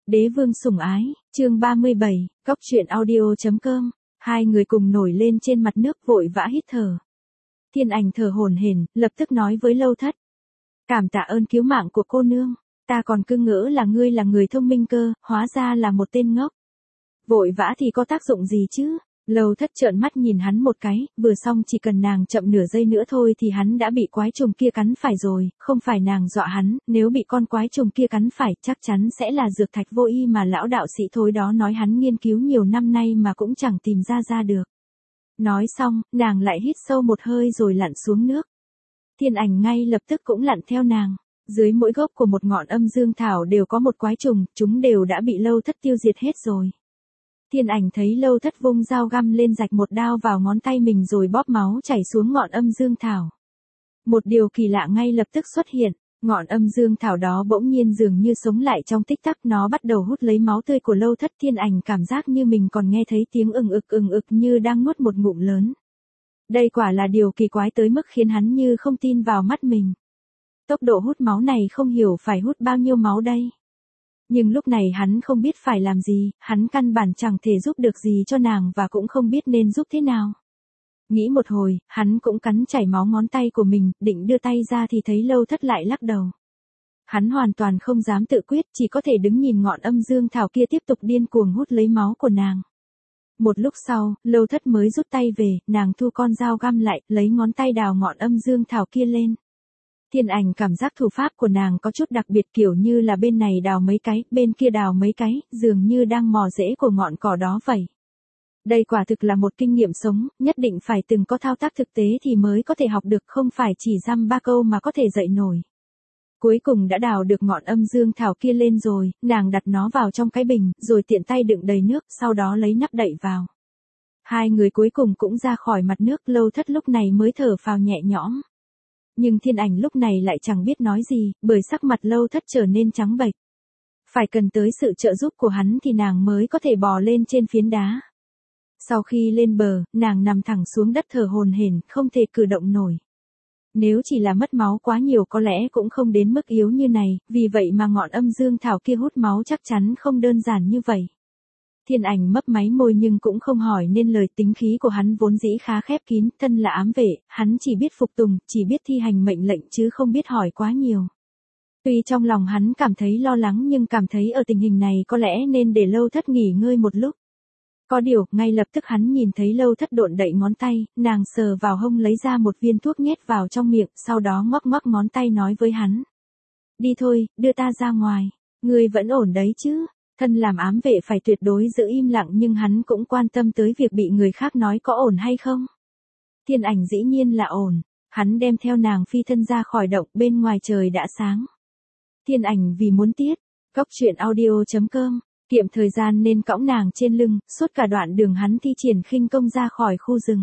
Đế vương sủng ái, chương 37, cóc truyện audio.com. Hai người cùng nổi lên trên mặt nước vội vã hít thở. Thiên Ảnh thở hổn hển, lập tức nói với Lâu Thất. Cảm tạ ơn cứu mạng của cô nương, ta còn cứ ngỡ là ngươi là người thông minh cơ, hóa ra là một tên ngốc. Vội vã thì có tác dụng gì chứ? Lâu Thất trợn mắt nhìn hắn một cái, vừa xong chỉ cần nàng chậm nửa giây nữa thôi thì hắn đã bị quái trùng kia cắn phải rồi, không phải nàng dọa hắn, nếu bị con quái trùng kia cắn phải chắc chắn sẽ là dược thạch vô y mà lão đạo sĩ thối đó nói hắn nghiên cứu nhiều năm nay mà cũng chẳng tìm ra được. Nói xong, nàng lại hít sâu một hơi rồi lặn xuống nước. Thiên Ảnh ngay lập tức cũng lặn theo nàng. Dưới mỗi gốc của một ngọn âm dương thảo đều có một quái trùng, chúng đều đã bị Lâu Thất tiêu diệt hết rồi. Thiên Ảnh thấy Lâu Thất vung dao găm lên rạch một đao vào ngón tay mình rồi bóp máu chảy xuống ngọn âm dương thảo. Một điều kỳ lạ ngay lập tức xuất hiện, ngọn âm dương thảo đó bỗng nhiên dường như sống lại trong tích tắc, nó bắt đầu hút lấy máu tươi của Lâu Thất. Thiên Ảnh cảm giác như mình còn nghe thấy tiếng ừng ực như đang nuốt một ngụm lớn. Đây quả là điều kỳ quái tới mức khiến hắn như không tin vào mắt mình. Tốc độ hút máu này không hiểu phải hút bao nhiêu máu đây. Nhưng lúc này hắn không biết phải làm gì, hắn căn bản chẳng thể giúp được gì cho nàng và cũng không biết nên giúp thế nào. Nghĩ một hồi, hắn cũng cắn chảy máu ngón tay của mình, định đưa tay ra thì thấy Lâu Thất lại lắc đầu. Hắn hoàn toàn không dám tự quyết, chỉ có thể đứng nhìn ngọn âm dương thảo kia tiếp tục điên cuồng hút lấy máu của nàng. Một lúc sau, Lâu Thất mới rút tay về, nàng thu con dao găm lại, lấy ngón tay đào ngọn âm dương thảo kia lên. Thiên Ảnh cảm giác thủ pháp của nàng có chút đặc biệt, kiểu như là bên này đào mấy cái, bên kia đào mấy cái, dường như đang mò rễ của ngọn cỏ đó vậy. Đây quả thực là một kinh nghiệm sống, nhất định phải từng có thao tác thực tế thì mới có thể học được, không phải chỉ dăm ba câu mà có thể dạy nổi. Cuối cùng đã đào được ngọn âm dương thảo kia lên rồi, nàng đặt nó vào trong cái bình, rồi tiện tay đựng đầy nước, sau đó lấy nắp đậy vào. Hai người cuối cùng cũng ra khỏi mặt nước. Lâu Thất lúc này mới thở phào nhẹ nhõm. Nhưng Thiên Ảnh lúc này lại chẳng biết nói gì, bởi sắc mặt Lâu Thất trở nên trắng bệch. Phải cần tới sự trợ giúp của hắn thì nàng mới có thể bò lên trên phiến đá. Sau khi lên bờ, nàng nằm thẳng xuống đất thở hổn hển, không thể cử động nổi. Nếu chỉ là mất máu quá nhiều có lẽ cũng không đến mức yếu như này, vì vậy mà ngọn âm dương thảo kia hút máu chắc chắn không đơn giản như vậy. Thiên Ảnh mấp máy môi nhưng cũng không hỏi nên lời, tính khí của hắn vốn dĩ khá khép kín, thân là ám vệ, hắn chỉ biết phục tùng, chỉ biết thi hành mệnh lệnh chứ không biết hỏi quá nhiều. Tuy trong lòng hắn cảm thấy lo lắng nhưng cảm thấy ở tình hình này có lẽ nên để Lâu Thất nghỉ ngơi một lúc. Có điều, ngay lập tức hắn nhìn thấy Lâu Thất độn đậy ngón tay, nàng sờ vào hông lấy ra một viên thuốc nhét vào trong miệng, sau đó ngoắc ngoắc ngón tay nói với hắn. Đi thôi, đưa ta ra ngoài, ngươi vẫn ổn đấy chứ? Thân làm ám vệ phải tuyệt đối giữ im lặng nhưng hắn cũng quan tâm tới việc bị người khác nói có ổn hay không. Thiên Ảnh dĩ nhiên là ổn, hắn đem theo nàng phi thân ra khỏi động, bên ngoài trời đã sáng. Thiên Ảnh vì muốn tiết, cóc truyện audio.com, kiệm thời gian nên cõng nàng trên lưng, suốt cả đoạn đường hắn thi triển khinh công ra khỏi khu rừng.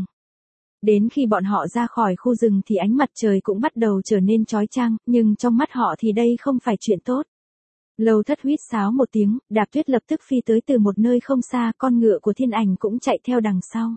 Đến khi bọn họ ra khỏi khu rừng thì ánh mặt trời cũng bắt đầu trở nên chói chang, nhưng trong mắt họ thì đây không phải chuyện tốt. Lâu Thất huýt sáo một tiếng, Đạp Tuyết lập tức phi tới từ một nơi không xa, con ngựa của Thiên Ảnh cũng chạy theo đằng sau.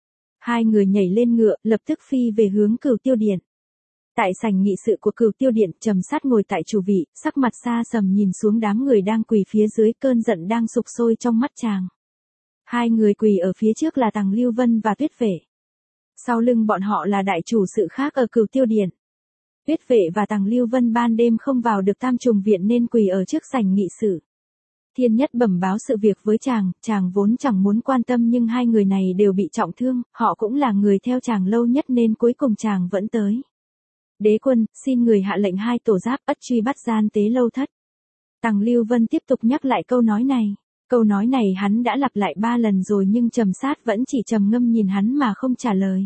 Hai người nhảy lên ngựa, lập tức phi về hướng Cửu Tiêu Điện. Tại sảnh nghị sự của Cửu Tiêu Điện, Trầm Sát ngồi tại chủ vị, sắc mặt xa sầm nhìn xuống đám người đang quỳ phía dưới, cơn giận đang sục sôi trong mắt chàng. Hai người quỳ ở phía trước là Tằng Lưu Vân và Tuyết Vệ. Sau lưng bọn họ là đại chủ sự khác ở Cửu Tiêu Điện. Tuyết Vệ và Tằng Lưu Vân ban đêm không vào được Tam Trùng Viện nên quỳ ở trước sảnh nghị sự. Thiên Nhất bẩm báo sự việc với chàng vốn chẳng muốn quan tâm nhưng hai người này đều bị trọng thương, họ cũng là người theo chàng lâu nhất nên cuối cùng chàng vẫn tới. Đế quân, xin người hạ lệnh 2 tổ giáp ất truy bắt gian tế Lâu Thất. Tằng Lưu Vân tiếp tục nhắc lại câu nói này. Câu nói này hắn đã lặp lại 3 lần rồi nhưng Trầm Sát vẫn chỉ trầm ngâm nhìn hắn mà không trả lời.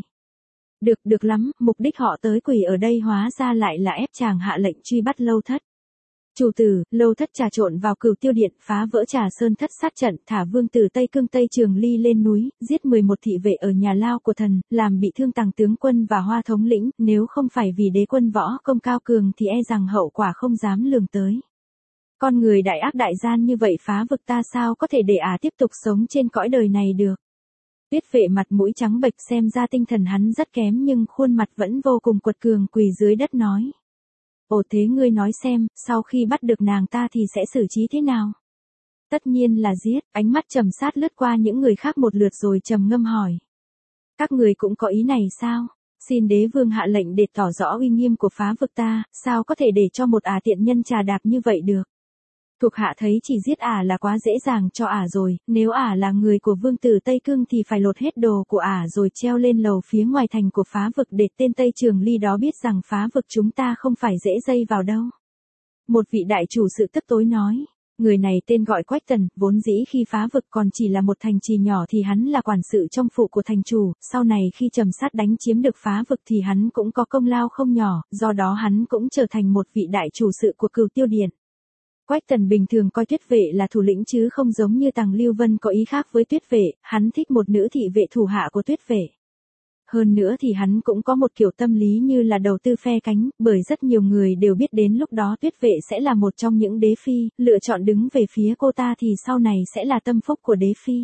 Được lắm, mục đích họ tới quỷ ở đây hóa ra lại là ép chàng hạ lệnh truy bắt Lâu Thất. Chủ tử, Lâu Thất trà trộn vào Cửu Tiêu Điện, phá vỡ Trà Sơn Thất sát trận, thả vương tử Tây Cương Tây Trường Ly lên núi, giết 11 thị vệ ở nhà lao của thần, làm bị thương Tằng tướng quân và Hoa thống lĩnh, nếu không phải vì đế quân võ công cao cường thì e rằng hậu quả không dám lường tới. Con người đại ác đại gian như vậy phá vực ta sao có thể để tiếp tục sống trên cõi đời này được. Tuyết Vệ mặt mũi trắng bệch, xem ra tinh thần hắn rất kém nhưng khuôn mặt vẫn vô cùng quật cường, quỳ dưới đất nói. Ồ, thế ngươi nói xem, sau khi bắt được nàng ta thì sẽ xử trí thế nào? Tất nhiên là giết, ánh mắt Trầm Sát lướt qua những người khác một lượt rồi trầm ngâm hỏi. Các người cũng có ý này sao? Xin đế vương hạ lệnh để tỏ rõ uy nghiêm của phá vực ta, sao có thể để cho một tiện nhân trà đạp như vậy được? Thuộc hạ thấy chỉ giết là quá dễ dàng cho rồi, nếu là người của vương tử Tây Cương thì phải lột hết đồ của rồi treo lên lầu phía ngoài thành của phá vực để tên Tây Trường Ly đó biết rằng phá vực chúng ta không phải dễ dây vào đâu. Một vị đại chủ sự tức tối nói. Người này tên gọi Quách Tần, vốn dĩ khi phá vực còn chỉ là một thành trì nhỏ thì hắn là quản sự trong phủ của thành chủ, sau này khi Trầm Sát đánh chiếm được phá vực thì hắn cũng có công lao không nhỏ, do đó hắn cũng trở thành một vị đại chủ sự của Cửu Tiêu Điện. Quách Tần bình thường coi Tuyết Vệ là thủ lĩnh chứ không giống như Tằng Lưu Vân có ý khác với Tuyết Vệ, hắn thích một nữ thị vệ thủ hạ của Tuyết Vệ. Hơn nữa thì hắn cũng có một kiểu tâm lý như là đầu tư phe cánh, bởi rất nhiều người đều biết đến lúc đó Tuyết Vệ sẽ là một trong những đế phi, lựa chọn đứng về phía cô ta thì sau này sẽ là tâm phúc của đế phi.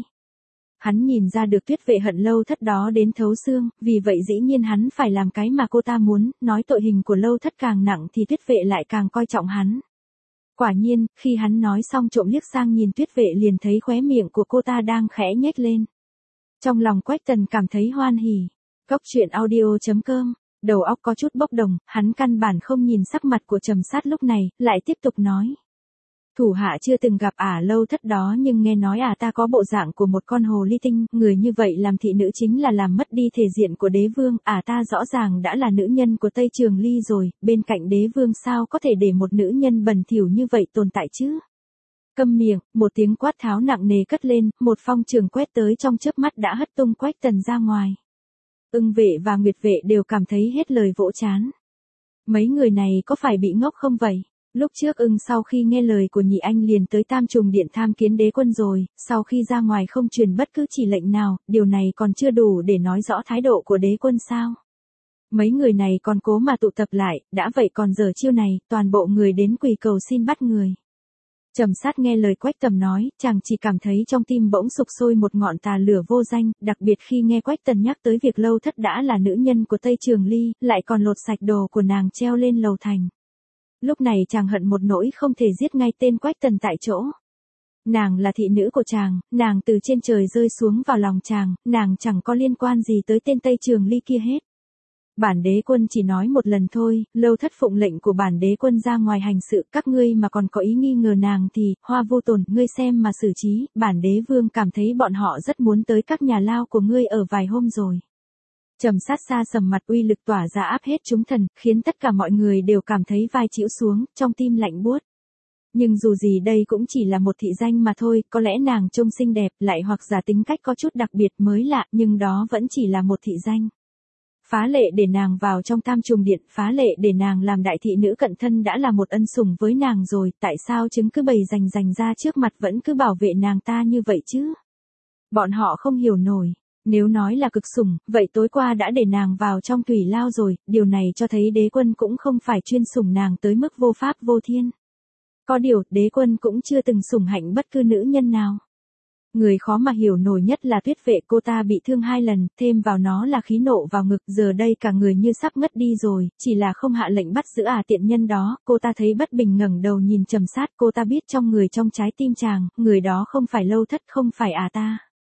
Hắn nhìn ra được Tuyết Vệ hận Lâu Thất đó đến thấu xương, vì vậy dĩ nhiên hắn phải làm cái mà cô ta muốn, nói tội hình của Lâu Thất càng nặng thì Tuyết Vệ lại càng coi trọng hắn. Quả nhiên, khi hắn nói xong trộm liếc sang nhìn Tuyết Vệ liền thấy khóe miệng của cô ta đang khẽ nhếch lên. Trong lòng Quách Tần cảm thấy hoan hỉ. Cốc truyện audio.com, đầu óc có chút bốc đồng, hắn căn bản không nhìn sắc mặt của Trầm Sát lúc này, lại tiếp tục nói. Thủ hạ chưa từng gặp Lâu Thất đó nhưng nghe nói ta có bộ dạng của một con hồ ly tinh, người như vậy làm thị nữ chính là làm mất đi thể diện của đế vương, ta rõ ràng đã là nữ nhân của Tây Trường Ly rồi, bên cạnh đế vương sao có thể để một nữ nhân bẩn thỉu như vậy tồn tại chứ? Câm miệng, một tiếng quát tháo nặng nề cất lên, một phong trường quét tới trong chớp mắt đã hất tung Quách Tần ra ngoài. Ưng Vệ và Nguyệt Vệ đều cảm thấy hết lời vỗ trán. Mấy người này có phải bị ngốc không vậy? Lúc trước sau khi nghe lời của nhị anh liền tới Tam Trùng Điện tham kiến đế quân rồi, sau khi ra ngoài không truyền bất cứ chỉ lệnh nào, điều này còn chưa đủ để nói rõ thái độ của đế quân sao? Mấy người này còn cố mà tụ tập lại, đã vậy còn giở chiêu này, toàn bộ người đến quỳ cầu xin bắt người. Trầm Sát nghe lời Quách Tần nói, chàng chỉ cảm thấy trong tim bỗng sục sôi một ngọn tà lửa vô danh, đặc biệt khi nghe Quách Tần nhắc tới việc Lâu Thất đã là nữ nhân của Tây Trường Ly, lại còn lột sạch đồ của nàng treo lên lầu thành. Lúc này chàng hận một nỗi không thể giết ngay tên Quách Tần tại chỗ. Nàng là thị nữ của chàng, nàng từ trên trời rơi xuống vào lòng chàng, nàng chẳng có liên quan gì tới tên Tây Trường Ly kia hết. Bản đế quân chỉ nói một lần thôi, Lâu Thất phụng lệnh của bản đế quân ra ngoài hành sự, các ngươi mà còn có ý nghi ngờ nàng thì, Hoa Vô Tồn, ngươi xem mà xử trí, bản đế vương cảm thấy bọn họ rất muốn tới các nhà lao của ngươi ở vài hôm rồi. Trầm Sát xa sầm mặt uy lực tỏa ra áp hết chúng thần, khiến tất cả mọi người đều cảm thấy vai chịu xuống, trong tim lạnh buốt. Nhưng dù gì đây cũng chỉ là một thị danh mà thôi, có lẽ nàng trông xinh đẹp, lại hoặc giả tính cách có chút đặc biệt mới lạ, nhưng đó vẫn chỉ là một thị danh. Phá lệ để nàng vào trong Tam Trùng Điện, phá lệ để nàng làm đại thị nữ cận thân đã là một ân sủng với nàng rồi, tại sao chứng cứ bày rành ra trước mặt vẫn cứ bảo vệ nàng ta như vậy chứ? Bọn họ không hiểu nổi. Nếu nói là cực sủng, vậy tối qua đã để nàng vào trong thủy lao rồi, điều này cho thấy đế quân cũng không phải chuyên sủng nàng tới mức vô pháp vô thiên. Có điều, đế quân cũng chưa từng sủng hạnh bất cứ nữ nhân nào. Người khó mà hiểu nổi nhất là Tuyết Vệ, cô ta bị thương 2 lần, thêm vào nó là khí nộ vào ngực, giờ đây cả người như sắp ngất đi rồi, chỉ là không hạ lệnh bắt giữ tiện nhân đó, cô ta thấy bất bình ngẩng đầu nhìn Trầm Sát, cô ta biết trong trái tim chàng, người đó không phải Lâu Thất, không phải ta.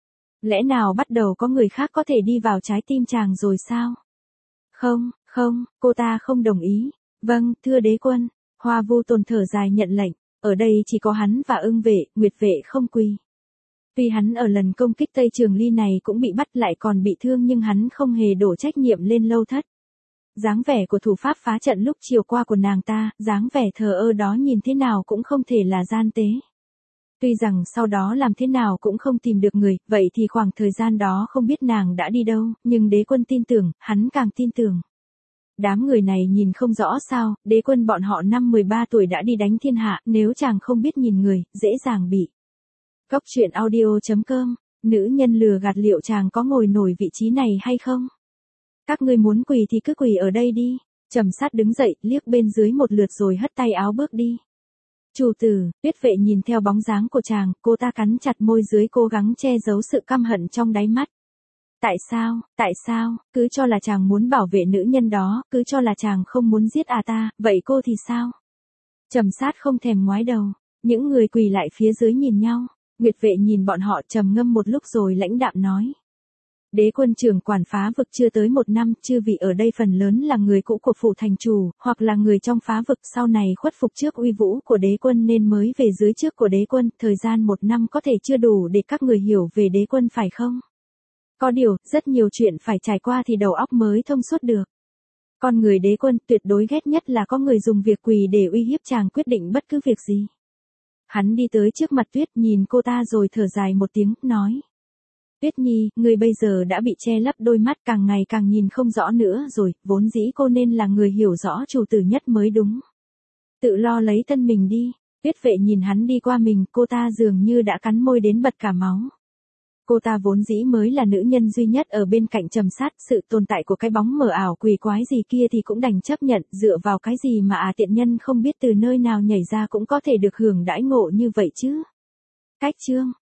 Lẽ nào bắt đầu có người khác có thể đi vào trái tim chàng rồi sao? Không, cô ta không đồng ý. Vâng, thưa đế quân. Hoa Vô Tồn thở dài nhận lệnh, ở đây chỉ có hắn và Ưng Vệ, Nguyệt Vệ không quỳ. Tuy hắn ở lần công kích Tây Trường Ly này cũng bị bắt lại còn bị thương nhưng hắn không hề đổ trách nhiệm lên Lâu Thất. Dáng vẻ của thủ pháp phá trận lúc chiều qua của nàng ta, dáng vẻ thờ ơ đó nhìn thế nào cũng không thể là gian tế. Tuy rằng sau đó làm thế nào cũng không tìm được người, vậy thì khoảng thời gian đó không biết nàng đã đi đâu, nhưng đế quân tin tưởng, hắn càng tin tưởng. Đám người này nhìn không rõ sao, đế quân bọn họ năm 13 tuổi đã đi đánh thiên hạ, nếu chàng không biết nhìn người, dễ dàng bị. Cốc truyện audio.com, nữ nhân lừa gạt liệu chàng có ngồi nổi vị trí này hay không? Các ngươi muốn quỳ thì cứ quỳ ở đây đi. Trầm Sát đứng dậy, liếc bên dưới một lượt rồi hất tay áo bước đi. Chủ tử, Tuyết Vệ nhìn theo bóng dáng của chàng, cô ta cắn chặt môi dưới cố gắng che giấu sự căm hận trong đáy mắt. Tại sao, cứ cho là chàng muốn bảo vệ nữ nhân đó, cứ cho là chàng không muốn giết ta, vậy cô thì sao? Trầm Sát không thèm ngoái đầu. Những người quỳ lại phía dưới nhìn nhau, Nguyệt Vệ nhìn bọn họ trầm ngâm một lúc rồi lãnh đạm nói. Đế quân trưởng quản phá vực chưa tới 1 năm, chư vị ở đây phần lớn là người cũ của phủ thành chủ, hoặc là người trong phá vực sau này khuất phục trước uy vũ của đế quân nên mới về dưới trước của đế quân, thời gian 1 năm có thể chưa đủ để các người hiểu về đế quân phải không? Có điều, rất nhiều chuyện phải trải qua thì đầu óc mới thông suốt được. Con người đế quân tuyệt đối ghét nhất là có người dùng việc quỳ để uy hiếp chàng quyết định bất cứ việc gì. Hắn đi tới trước mặt Tuyết nhìn cô ta rồi thở dài một tiếng, nói. Tuyết Nhi, ngươi bây giờ đã bị che lấp đôi mắt càng ngày càng nhìn không rõ nữa rồi, vốn dĩ cô nên là người hiểu rõ chủ tử nhất mới đúng. Tự lo lấy thân mình đi, Tuyết Vệ nhìn hắn đi qua mình, cô ta dường như đã cắn môi đến bật cả máu. Cô ta vốn dĩ mới là nữ nhân duy nhất ở bên cạnh Trầm Sát, sự tồn tại của cái bóng mờ ảo quỷ quái gì kia thì cũng đành chấp nhận, dựa vào cái gì mà tiện nhân không biết từ nơi nào nhảy ra cũng có thể được hưởng đãi ngộ như vậy chứ. Cách chương